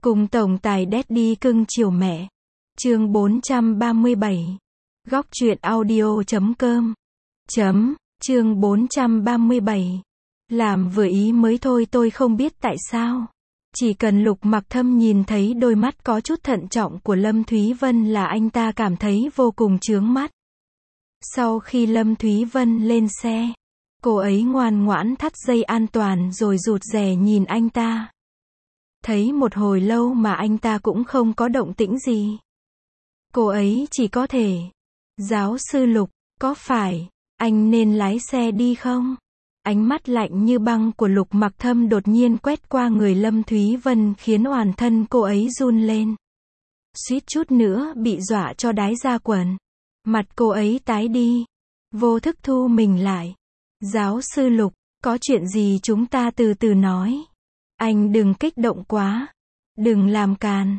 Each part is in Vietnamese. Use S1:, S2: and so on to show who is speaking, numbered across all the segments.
S1: Cùng tổng tài Daddy cưng chiều mẹ. Chương 437. Góc truyện audio.com. Chương 437. Làm vừa ý mới thôi, tôi không biết tại sao. Chỉ cần Lục Mặc Thâm nhìn thấy đôi mắt có chút thận trọng của Lâm Thúy Vân là anh ta cảm thấy vô cùng chướng mắt. Sau khi Lâm Thúy Vân lên xe, cô ấy ngoan ngoãn thắt dây an toàn rồi rụt rè nhìn anh ta. Thấy một hồi lâu mà anh ta cũng không có động tĩnh gì. Cô ấy chỉ có thể: "Giáo sư Lục, có phải anh nên lái xe đi không?" Ánh mắt lạnh như băng của Lục Mặc Thâm đột nhiên quét qua người Lâm Thúy Vân khiến toàn thân cô ấy run lên. Suýt chút nữa bị dọa cho đái ra quần. Mặt cô ấy tái đi, vô thức thu mình lại. "Giáo sư Lục, có chuyện gì chúng ta từ từ nói. Anh đừng kích động quá. Đừng làm càn."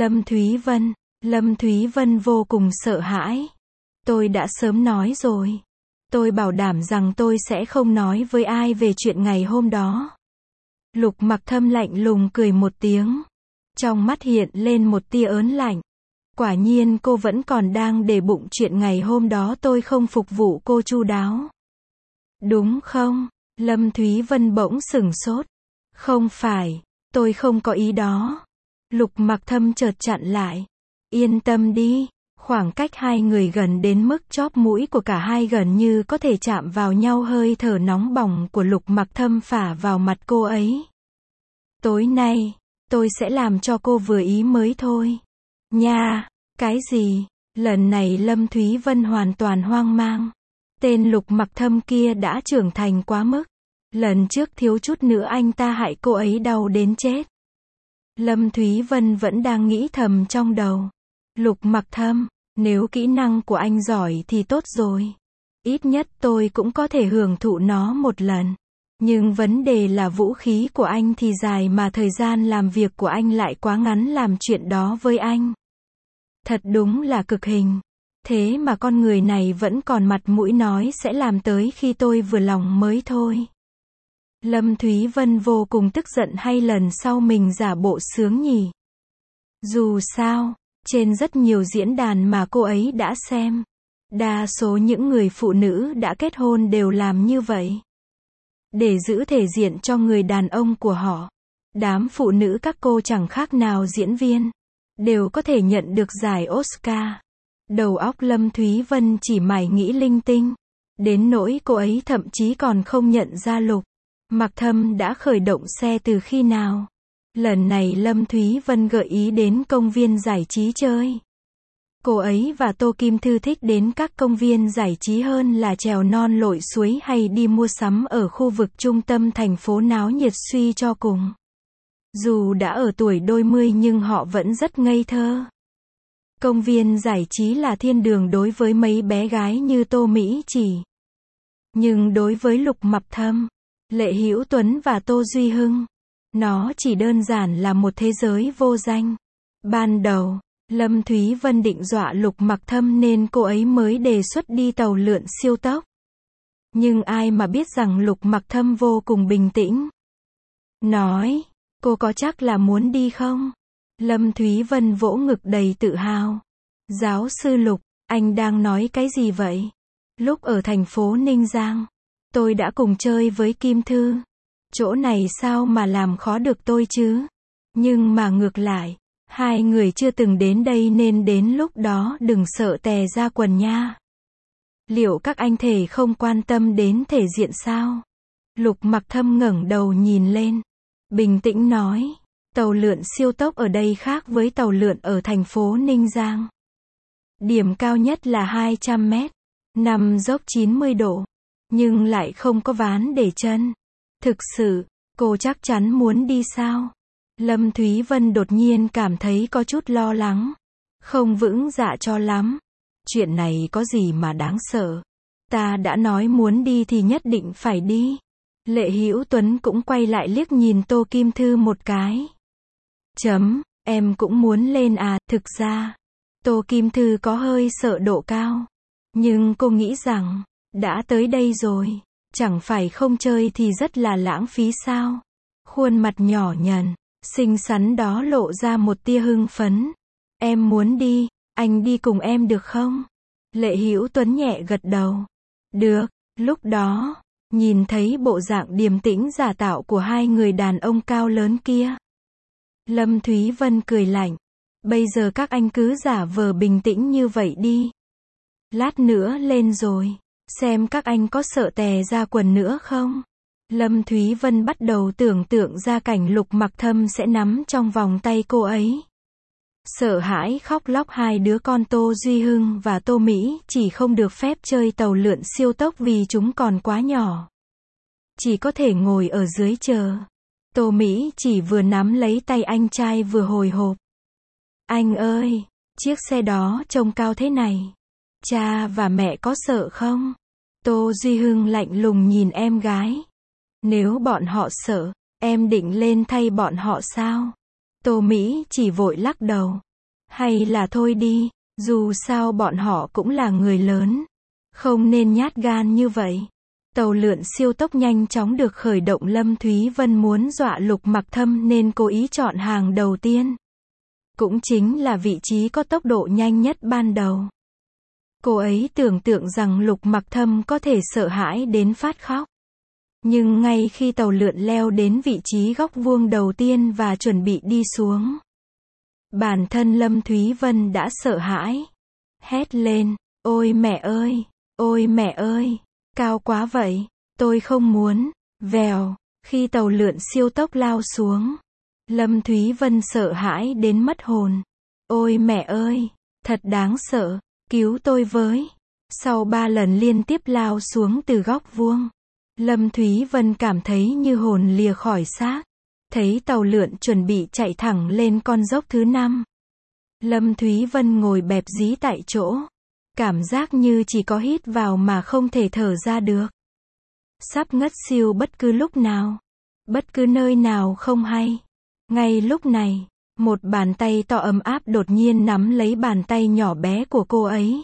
S1: Lâm Thúy Vân vô cùng sợ hãi. "Tôi đã sớm nói rồi. Tôi bảo đảm rằng tôi sẽ không nói với ai về chuyện ngày hôm đó." Lục Mặc Thâm lạnh lùng cười một tiếng. Trong mắt hiện lên một tia ớn lạnh. Quả nhiên cô vẫn còn đang để bụng chuyện ngày hôm đó tôi không phục vụ cô chu đáo. Đúng không? Lâm Thúy Vân bỗng sửng sốt. "Không phải, tôi không có ý đó." Lục Mặc Thâm chợt chặn lại. "Yên tâm đi." Khoảng cách hai người gần đến mức chóp mũi của cả hai gần như có thể chạm vào nhau, hơi thở nóng bỏng của Lục Mặc Thâm phả vào mặt cô ấy. "Tối nay, tôi sẽ làm cho cô vừa ý mới thôi." "Nha, cái gì?" Lần này Lâm Thúy Vân hoàn toàn hoang mang. Tên Lục Mặc Thâm kia đã trưởng thành quá mức. Lần trước thiếu chút nữa anh ta hại cô ấy đau đến chết. Lâm Thúy Vân vẫn đang nghĩ thầm trong đầu. Lục Mặc Thâm, nếu kỹ năng của anh giỏi thì tốt rồi. Ít nhất tôi cũng có thể hưởng thụ nó một lần. Nhưng vấn đề là vũ khí của anh thì dài mà thời gian làm việc của anh lại quá ngắn làm chuyện đó với anh. Thật đúng là cực hình. Thế mà con người này vẫn còn mặt mũi nói sẽ làm tới khi tôi vừa lòng mới thôi. Lâm Thúy Vân vô cùng tức giận, hay lần sau mình giả bộ sướng nhỉ? Dù sao, trên rất nhiều diễn đàn mà cô ấy đã xem, đa số những người phụ nữ đã kết hôn đều làm như vậy. Để giữ thể diện cho người đàn ông của họ, đám phụ nữ các cô chẳng khác nào diễn viên, đều có thể nhận được giải Oscar. Đầu óc Lâm Thúy Vân chỉ mải nghĩ linh tinh, đến nỗi cô ấy thậm chí còn không nhận ra Lục Mặc Thâm đã khởi động xe từ khi nào. Lần này Lâm Thúy Vân gợi ý đến công viên giải trí chơi. Cô ấy và Tô Kim Thư thích đến các công viên giải trí hơn là trèo non lội suối hay đi mua sắm ở khu vực trung tâm thành phố náo nhiệt suy cho cùng. Dù đã ở tuổi đôi mươi nhưng họ vẫn rất ngây thơ. Công viên giải trí là thiên đường đối với mấy bé gái như Tô Mỹ Chỉ. Nhưng đối với Lục Mặc Thâm, Lệ Hữu Tuấn và Tô Duy Hưng, nó chỉ đơn giản là một thế giới vô danh. Ban đầu, Lâm Thúy Vân định dọa Lục Mặc Thâm nên cô ấy mới đề xuất đi tàu lượn siêu tốc. Nhưng ai mà biết rằng Lục Mặc Thâm vô cùng bình tĩnh. Nói: "Cô có chắc là muốn đi không?" Lâm Thúy Vân vỗ ngực đầy tự hào. "Giáo sư Lục, anh đang nói cái gì vậy? Lúc ở thành phố Ninh Giang, tôi đã cùng chơi với Kim Thư. Chỗ này sao mà làm khó được tôi chứ? Nhưng mà ngược lại, hai người chưa từng đến đây nên đến lúc đó đừng sợ tè ra quần nha. Liệu các anh thể không quan tâm đến thể diện sao?" Lục Mặc Thâm ngẩng đầu nhìn lên, bình tĩnh nói: "Tàu lượn siêu tốc ở đây khác với tàu lượn ở thành phố Ninh Giang. Điểm cao nhất là 200 mét, nằm dốc 90 độ, nhưng lại không có ván để chân. Thực sự, cô chắc chắn muốn đi sao?" Lâm Thúy Vân đột nhiên cảm thấy có chút lo lắng, không vững dạ cho lắm. "Chuyện này có gì mà đáng sợ? Ta đã nói muốn đi thì nhất định phải đi." Lệ Hữu Tuấn cũng quay lại liếc nhìn Tô Kim Thư một cái. Em cũng muốn lên à?" Thực ra, Tô Kim Thư có hơi sợ độ cao. Nhưng cô nghĩ rằng, đã tới đây rồi, chẳng phải không chơi thì rất là lãng phí sao? Khuôn mặt nhỏ nhần, xinh xắn đó lộ ra một tia hưng phấn. Em muốn đi, anh đi cùng em được không? Lệ Hữu Tuấn nhẹ gật đầu. Được, lúc đó, nhìn thấy bộ dạng điềm tĩnh giả tạo của hai người đàn ông cao lớn kia. Lâm Thúy Vân cười lạnh. Bây giờ các anh cứ giả vờ bình tĩnh như vậy đi. Lát nữa lên rồi, xem các anh có sợ tè ra quần nữa không? Lâm Thúy Vân bắt đầu tưởng tượng ra cảnh Lục Mặc Thâm sẽ nắm trong vòng tay cô ấy. Sợ hãi khóc lóc hai đứa con Tô Duy Hưng và Tô Mỹ chỉ không được phép chơi tàu lượn siêu tốc vì chúng còn quá nhỏ. Chỉ có thể ngồi ở dưới chờ. Tô Mỹ chỉ vừa nắm lấy tay anh trai vừa hồi hộp. Anh ơi, chiếc xe đó trông cao thế này. Cha và mẹ có sợ không? Tô Duy Hưng lạnh lùng nhìn em gái. Nếu bọn họ sợ, em định lên thay bọn họ sao? Tô Mỹ chỉ vội lắc đầu. Hay là thôi đi, dù sao bọn họ cũng là người lớn. Không nên nhát gan như vậy. Tàu lượn siêu tốc nhanh chóng được khởi động. Lâm Thúy Vân muốn dọa Lục Mặc Thâm nên cố ý chọn hàng đầu tiên. Cũng chính là vị trí có tốc độ nhanh nhất ban đầu. Cô ấy tưởng tượng rằng Lục Mặc Thâm có thể sợ hãi đến phát khóc. Nhưng ngay khi tàu lượn leo đến vị trí góc vuông đầu tiên và chuẩn bị đi xuống, bản thân Lâm Thúy Vân đã sợ hãi. Hét lên, ôi mẹ ơi, cao quá vậy, tôi không muốn. Vèo, khi tàu lượn siêu tốc lao xuống, Lâm Thúy Vân sợ hãi đến mất hồn. Ôi mẹ ơi, thật đáng sợ, cứu tôi với. Sau 3 lần liên tiếp lao xuống từ góc vuông, Lâm Thúy Vân cảm thấy như hồn lìa khỏi xác. Thấy tàu lượn chuẩn bị chạy thẳng lên con dốc thứ 5. Lâm Thúy Vân ngồi bẹp dí tại chỗ. Cảm giác như chỉ có hít vào mà không thể thở ra được. Sắp ngất xỉu bất cứ lúc nào. Bất cứ nơi nào không hay. Ngay lúc này, một bàn tay to ấm áp đột nhiên nắm lấy bàn tay nhỏ bé của cô ấy.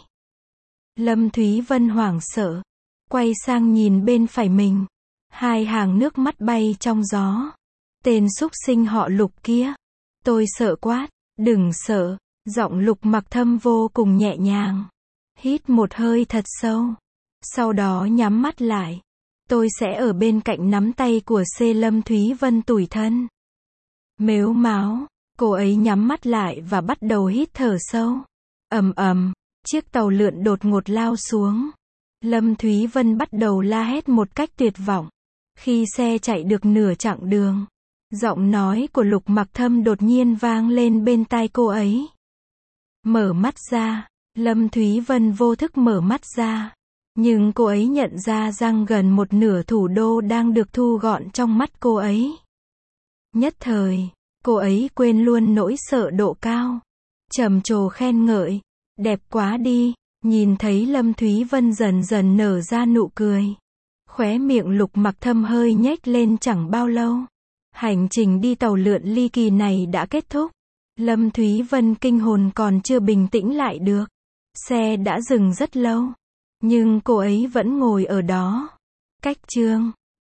S1: Lâm Thúy Vân hoảng sợ. Quay sang nhìn bên phải mình. 2 hàng nước mắt bay trong gió. Tên súc sinh họ Lục kia. Tôi sợ quá. Đừng sợ. Giọng Lục Mặc Thâm vô cùng nhẹ nhàng. Hít một hơi thật sâu. Sau đó nhắm mắt lại. Tôi sẽ ở bên cạnh nắm tay của Lâm Thúy Vân tủi thân. Mếu máo. Cô ấy nhắm mắt lại và bắt đầu hít thở sâu. Ầm ầm. Chiếc tàu lượn đột ngột lao xuống. Lâm Thúy Vân bắt đầu la hét một cách tuyệt vọng. Khi xe chạy được nửa chặng đường, giọng nói của Lục Mặc Thâm đột nhiên vang lên bên tai cô ấy. Mở mắt ra. Lâm Thúy Vân vô thức mở mắt ra. Nhưng cô ấy nhận ra rằng gần một nửa thủ đô đang được thu gọn trong mắt cô ấy. Nhất thời, cô ấy quên luôn nỗi sợ độ cao. Trầm trồ khen ngợi. Đẹp quá đi. Nhìn thấy Lâm Thúy Vân dần dần nở ra nụ cười. Khóe miệng Lục Mặc Thâm hơi nhếch lên. Chẳng bao lâu, hành trình đi tàu lượn ly kỳ này đã kết thúc. Lâm Thúy Vân kinh hồn còn chưa bình tĩnh lại được. Xe đã dừng rất lâu. Nhưng cô ấy vẫn ngồi ở đó. Cách chương